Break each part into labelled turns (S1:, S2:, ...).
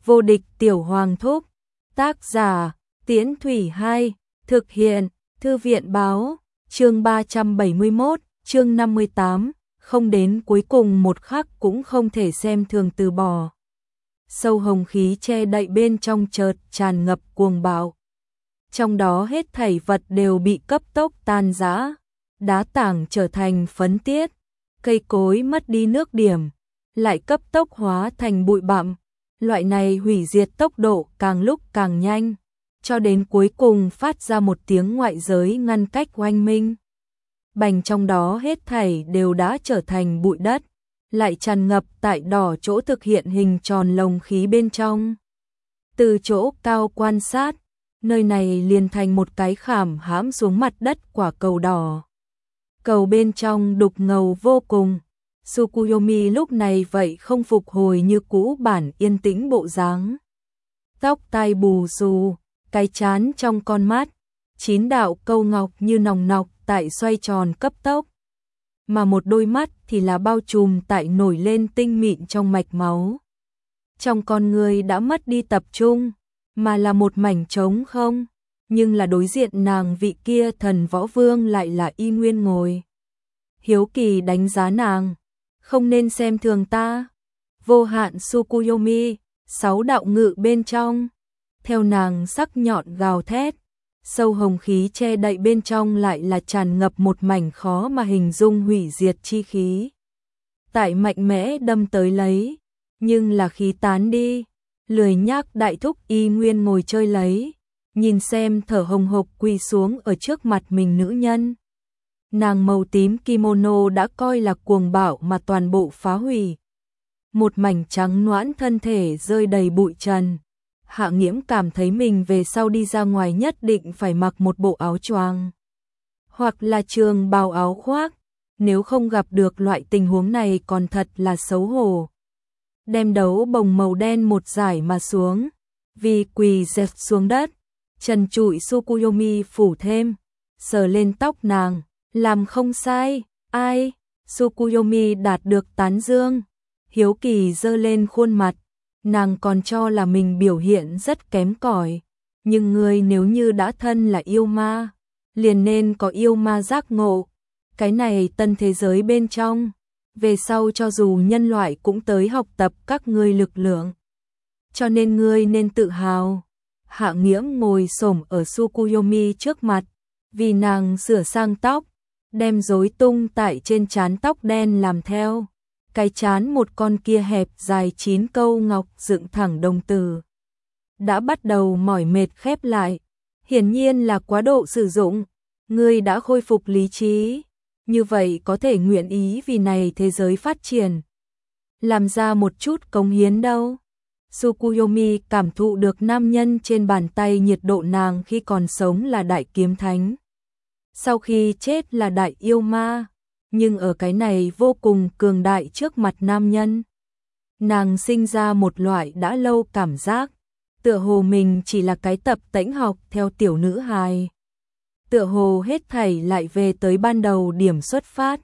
S1: Vô địch tiểu hoàng thúc. Tác giả, Tiễn Thủy 2, thực hiện, Thư viện báo, chương 371, chương 58, không đến cuối cùng một khắc cũng không thể xem thường từ bỏ. Sâu hồng khí che đậy bên trong chợt tràn ngập cuồng bạo. Trong đó hết thảy vật đều bị cấp tốc tan rã, đá tảng trở thành phấn tiết, cây cối mất đi nước điểm, lại cấp tốc hóa thành bụi bặm. Loại này hủy diệt tốc độ càng lúc càng nhanh, cho đến cuối cùng phát ra một tiếng ngoại giới ngăn cách oanh minh. Bành trong đó hết thảy đều đã trở thành bụi đất, lại tràn ngập tại đỏ chỗ thực hiện hình tròn lồng khí bên trong. Từ chỗ cao quan sát, nơi này liền thành một cái khảm hãm xuống mặt đất quả cầu đỏ. Cầu bên trong đục ngầu vô cùng. Tsukuyomi lúc này vậy không phục hồi như cũ bản yên tĩnh bộ dáng. Tóc tai bù xù, cái chán trong con mắt, 9 đạo câu ngọc như nòng nọc tại xoay tròn cấp tốc. Mà một đôi mắt thì là bao trùm tại nổi lên tinh mịn trong mạch máu. Trong con người đã mất đi tập trung, mà là một mảnh trống không, nhưng là đối diện nàng vị kia thần võ vương lại là y nguyên ngồi. Hiếu kỳ đánh giá nàng. Không nên xem thường ta. Vô hạn Tsukuyomi, 6 đạo ngự bên trong. Theo nàng sắc nhọn gào thét, sâu hồng khí che đậy bên trong lại là tràn ngập một mảnh khó mà hình dung hủy diệt chi khí. Tại mạnh mẽ đâm tới lấy, nhưng là khí tán đi, lười nhác đại thúc y nguyên ngồi chơi lấy, nhìn xem thở hồng hộc quỳ xuống ở trước mặt mình nữ nhân. Nàng màu tím kimono đã coi là cuồng bạo mà toàn bộ phá hủy. Một mảnh trắng noãn thân thể rơi đầy bụi trần. Hạ Nghiễm cảm thấy mình về sau đi ra ngoài nhất định phải mặc một bộ áo choàng, hoặc là trường bào áo khoác, nếu không gặp được loại tình huống này còn thật là xấu hổ. Đem đấu bồng màu đen một giải mà xuống, vì quỳ dẹp xuống đất, trần trụi Tsukuyomi phủ thêm, sờ lên tóc nàng. Làm không sai, ai? Tsukuyomi đạt được tán dương. Hiếu kỳ giơ lên khuôn mặt, nàng còn cho là mình biểu hiện rất kém cỏi, nhưng ngươi nếu như đã thân là yêu ma, liền nên có yêu ma giác ngộ. Cái này tân thế giới bên trong, về sau cho dù nhân loại cũng tới học tập các ngươi lực lượng, cho nên ngươi nên tự hào. Hạ Nghiễm ngồi xổm ở Tsukuyomi trước mặt, vì nàng sửa sang tóc, đem rối tung tại trên trán tóc đen làm theo. Cái trán một con kia hẹp dài 9 câu ngọc dựng thẳng đồng tử. Đã bắt đầu mỏi mệt khép lại. Hiển nhiên là quá độ sử dụng. Ngươi đã khôi phục lý trí. Như vậy có thể nguyện ý vì này thế giới phát triển. Làm ra một chút cống hiến đâu. Tsukuyomi cảm thụ được nam nhân trên bàn tay nhiệt độ nàng khi còn sống là đại kiếm thánh. Sau khi chết là đại yêu ma, nhưng ở cái này vô cùng cường đại trước mặt nam nhân. Nàng sinh ra một loại đã lâu cảm giác, tựa hồ mình chỉ là cái tập tễnh học theo tiểu nữ hài. Tựa hồ hết thảy lại về tới ban đầu điểm xuất phát.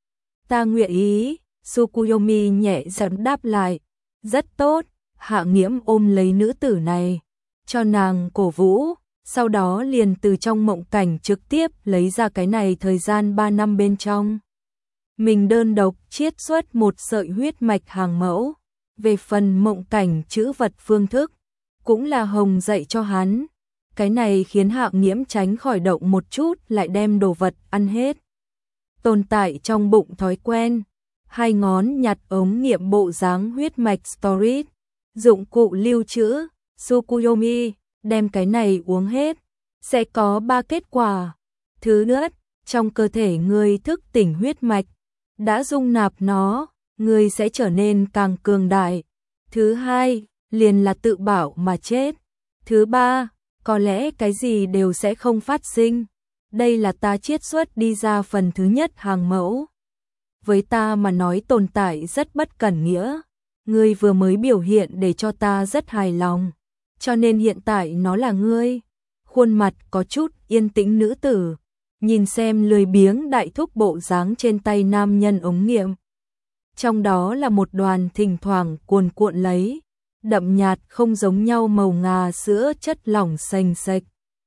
S1: Ta nguyện ý, Tsukuyomi nhẹ giọng đáp lại. Rất tốt, Hạ Nghiễm ôm lấy nữ tử này, cho nàng cổ vũ. Sau đó liền từ trong mộng cảnh trực tiếp lấy ra cái này thời gian 3 năm bên trong. Mình đơn độc chiết xuất một sợi huyết mạch hàng mẫu. Về phần mộng cảnh chữ vật phương thức, cũng là Hồng dạy cho hắn. Cái này khiến Hạ Nghiễm tránh khỏi động một chút lại đem đồ vật ăn hết. Tồn tại trong bụng thói quen, 2 ngón nhặt ống nghiệm bộ dáng huyết mạch storage, dụng cụ lưu trữ, Tsukuyomi. Đem cái này uống hết, sẽ có 3 kết quả. Thứ nhất, trong cơ thể ngươi thức tỉnh huyết mạch, đã dung nạp nó, ngươi sẽ trở nên càng cường đại. Thứ hai, liền là tự bảo mà chết. Thứ ba, có lẽ cái gì đều sẽ không phát sinh. Đây là ta chiết xuất đi ra phần thứ nhất hàng mẫu. Với ta mà nói tồn tại rất bất cẩn nghĩa. Ngươi vừa mới biểu hiện để cho ta rất hài lòng. Cho nên hiện tại nó là ngươi. Khuôn mặt có chút yên tĩnh nữ tử, nhìn xem lười biếng đại thúc bộ dáng trên tay nam nhân ống nghiệm. Trong đó là một đoàn thỉnh thoảng cuồn cuộn lấy, đậm nhạt không giống nhau màu ngà sữa chất lỏng sền sệt.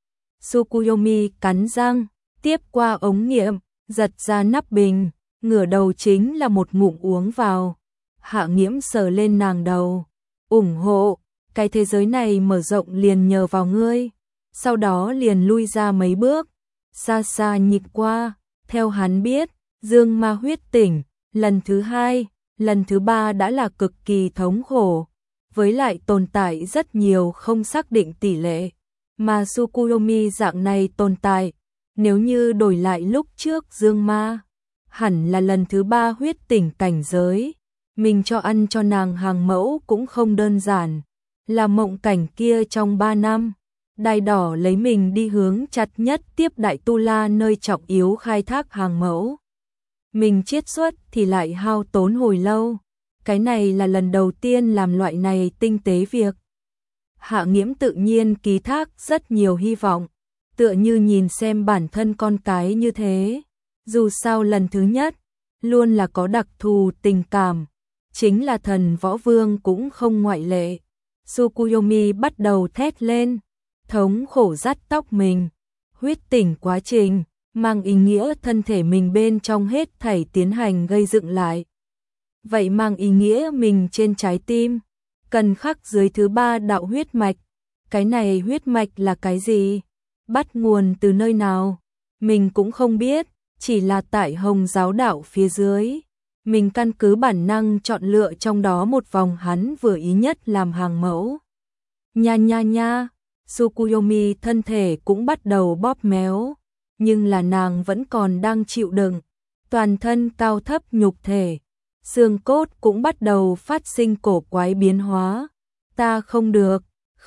S1: Tsukuyomi cắn răng, tiếp qua ống nghiệm, giật ra nắp bình, ngửa đầu chính là một ngụm uống vào. Hạ Nghiễm sờ lên nàng đầu, ủng hộ, cái thế giới này mở rộng liền nhờ vào ngươi. Sau đó liền lui ra mấy bước, xa xa nhịp qua, theo hắn biết, dương ma huyết tỉnh, lần thứ 2, lần thứ 3 đã là cực kỳ thống khổ, với lại tồn tại rất nhiều không xác định tỷ lệ, mà Tsukuyomi dạng này tồn tại, nếu như đổi lại lúc trước dương ma, hẳn là lần thứ 3 huyết tỉnh cảnh giới, mình cho ăn cho nàng hàng mẫu cũng không đơn giản, là mộng cảnh kia trong 3 năm. Đai đỏ lấy mình đi hướng chặt nhất tiếp Đại Tu La nơi trọng yếu khai thác hàng mẫu. Mình chiết xuất thì lại hao tốn hồi lâu. Cái này là lần đầu tiên làm loại này tinh tế việc. Hạ Nghiễm tự nhiên ký thác rất nhiều hy vọng, tựa như nhìn xem bản thân con cái như thế. Dù sao lần thứ nhất, luôn là có đặc thù tình cảm. Chính là thần võ vương cũng không ngoại lệ. Tsukuyomi bắt đầu thét lên. Thống khổ dắt tóc mình, huyết tỉnh quá trình, mang ý nghĩa thân thể mình bên trong hết thảy tiến hành gây dựng lại. Vậy mang ý nghĩa mình trên trái tim, cần khắc dưới thứ 3 đạo huyết mạch. Cái này huyết mạch là cái gì? Bắt nguồn từ nơi nào? Mình cũng không biết, chỉ là tại Hồng giáo đạo phía dưới. Mình căn cứ bản năng chọn lựa trong đó một vòng hắn vừa ý nhất làm hàng mẫu. Nha nha nha. Tsukuyomi thân thể cũng bắt đầu bóp méo, nhưng là nàng vẫn còn đang chịu đựng, toàn thân cao thấp nhục thể, xương cốt cũng bắt đầu phát sinh cổ quái biến hóa. Ta không được,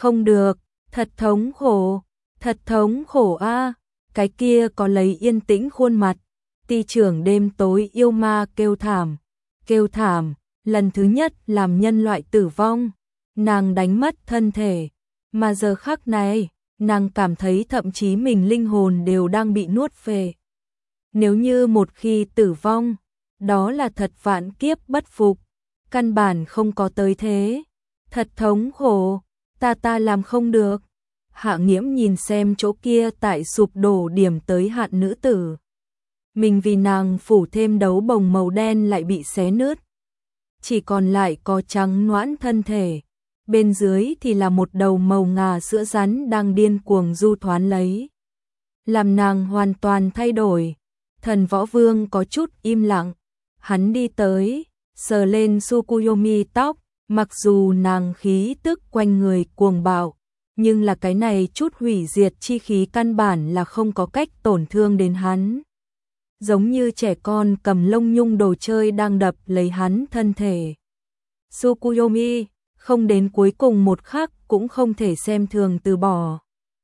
S1: thật thống khổ a. Cái kia có lấy yên tĩnh khuôn mặt, ty trưởng đêm tối yêu ma kêu thảm, lần thứ nhất làm nhân loại tử vong, nàng đánh mất thân thể. Mà giờ khắc này, nàng cảm thấy thậm chí mình linh hồn đều đang bị nuốt về. Nếu như một khi tử vong, đó là thật vạn kiếp bất phục, căn bản không có tới thế. Thật thống khổ, ta làm không được. Hạ Nghiễm nhìn xem chỗ kia tại sụp đổ điểm tới hạn nữ tử. Mình vì nàng phủ thêm đấu bồng màu đen lại bị xé nứt. Chỉ còn lại có trắng noãn thân thể. Bên dưới thì là một đầu màu ngà sữa rắn đang điên cuồng du thoán lấy. Làm nàng hoàn toàn thay đổi. Thần võ vương có chút im lặng. Hắn đi tới, sờ lên Tsukuyomi tóc, mặc dù nàng khí tức quanh người cuồng bạo, nhưng là cái này chút hủy diệt chi khí căn bản là không có cách tổn thương đến hắn. Giống như trẻ con cầm lông nhung đồ chơi đang đập lấy hắn thân thể. Tsukuyomi không đến cuối cùng một khắc cũng không thể xem thường từ bỏ.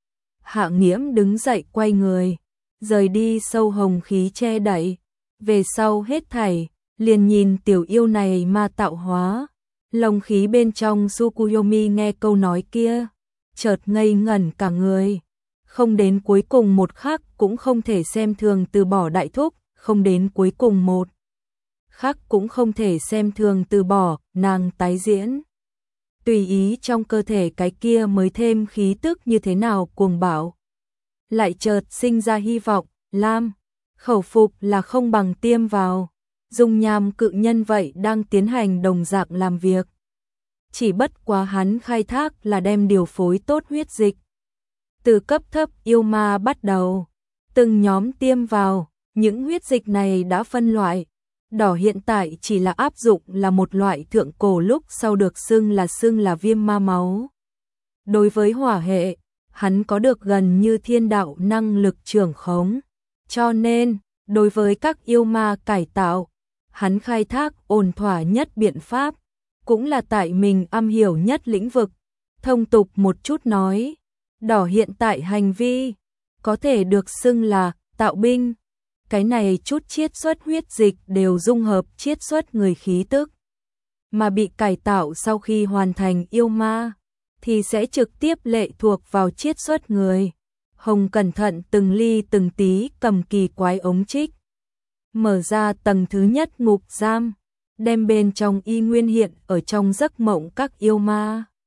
S1: Hạ Nghiễm đứng dậy quay người, rời đi sâu hồng khí che đậy. Về sau hết thảy, liền nhìn tiểu yêu này ma tạo hóa. Lồng khí bên trong Tsukuyomi nghe câu nói kia, chợt ngây ngẩn cả người. Không đến cuối cùng một khắc cũng không thể xem thường từ bỏ đại thúc, không đến cuối cùng một khắc cũng không thể xem thường từ bỏ, nàng tái diễn. Tùy ý trong cơ thể cái kia mới thêm khí tức như thế nào cuồng bạo. Lại chợt sinh ra hy vọng, Lam, khẩu phục là không bằng tiêm vào. Dung nham cự nhân vậy đang tiến hành đồng dạng làm việc. Chỉ bất quá hắn khai thác là đem điều phối tốt huyết dịch. Từ cấp thấp yêu ma bắt đầu, từng nhóm tiêm vào, những huyết dịch này đã phân loại. Đỏ hiện tại chỉ là áp dụng là một loại thượng cổ lúc sau được xưng là viêm ma máu. Đối với hỏa hệ, hắn có được gần như thiên đạo năng lực trưởng khống. Cho nên, đối với các yêu ma cải tạo, hắn khai thác ổn thỏa nhất biện pháp, cũng là tại mình am hiểu nhất lĩnh vực. Thông tục một chút nói, đỏ hiện tại hành vi, có thể được xưng là tạo binh. Cái này chút chiết xuất huyết dịch đều dung hợp chiết xuất người khí tức. Mà bị cải tạo sau khi hoàn thành yêu ma, thì sẽ trực tiếp lệ thuộc vào chiết xuất người. Hồng cẩn thận từng ly từng tí cầm kỳ quái ống trích. Mở ra tầng thứ nhất ngục giam, đem bên trong y nguyên hiện ở trong giấc mộng các yêu ma.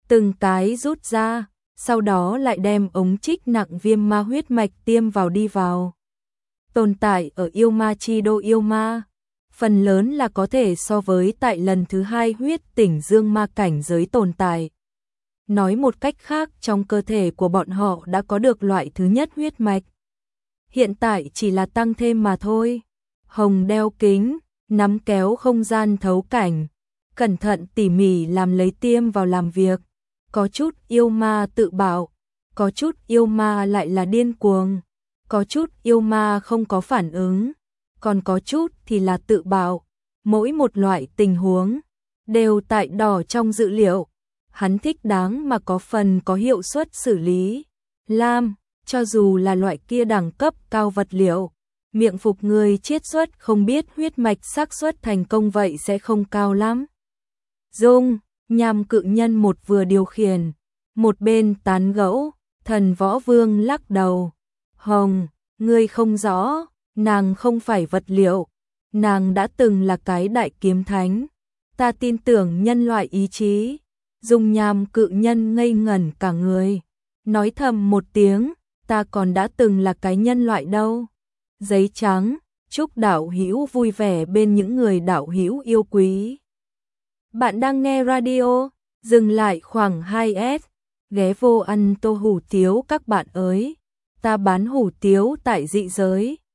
S1: từng cái rút ra, sau đó lại đem ống trích nặng viêm ma huyết mạch tiêm vào đi vào. Tồn tại ở yêu ma chi đô yêu ma, phần lớn là có thể so với tại lần thứ 2 huyết tỉnh dương ma cảnh giới tồn tại. Nói một cách khác, trong cơ thể của bọn họ đã có được loại thứ nhất huyết mạch. Hiện tại chỉ là tăng thêm mà thôi. Hồng đeo kính, nắm kéo không gian thấu cảnh, cẩn thận tỉ mỉ làm lấy tiêm vào làm việc. Có chút yêu ma tự bảo, có chút yêu ma lại là điên cuồng, có chút yêu ma không có phản ứng, còn có chút thì là tự bảo. Mỗi một loại tình huống đều tại đỏ trong dữ liệu. Hắn thích đáng mà có phần có hiệu suất xử lý. Lam, cho dù là loại kia đẳng cấp cao vật liệu, miệng phục người chiết xuất không biết huyết mạch xác suất thành công vậy sẽ không cao lắm. Dung, Nham cự nhân một vừa điều khiển, một bên tán gẫu, Thần Võ Vương lắc đầu. Hồng, ngươi không rõ, nàng không phải vật liệu, nàng đã từng là cái đại kiếm thánh. Ta tin tưởng nhân loại ý chí. Dung Nham cự nhân ngây ngẩn cả người, nói thầm một tiếng, ta còn đã từng là cái nhân loại đâu. Giấy trắng, chúc đạo hữu vui vẻ bên những người đạo hữu yêu quý. Bạn đang nghe radio, dừng lại khoảng 2S, ghé vô ăn tô hủ tiếu các bạn ơi. Ta bán hủ tiếu tại dị giới.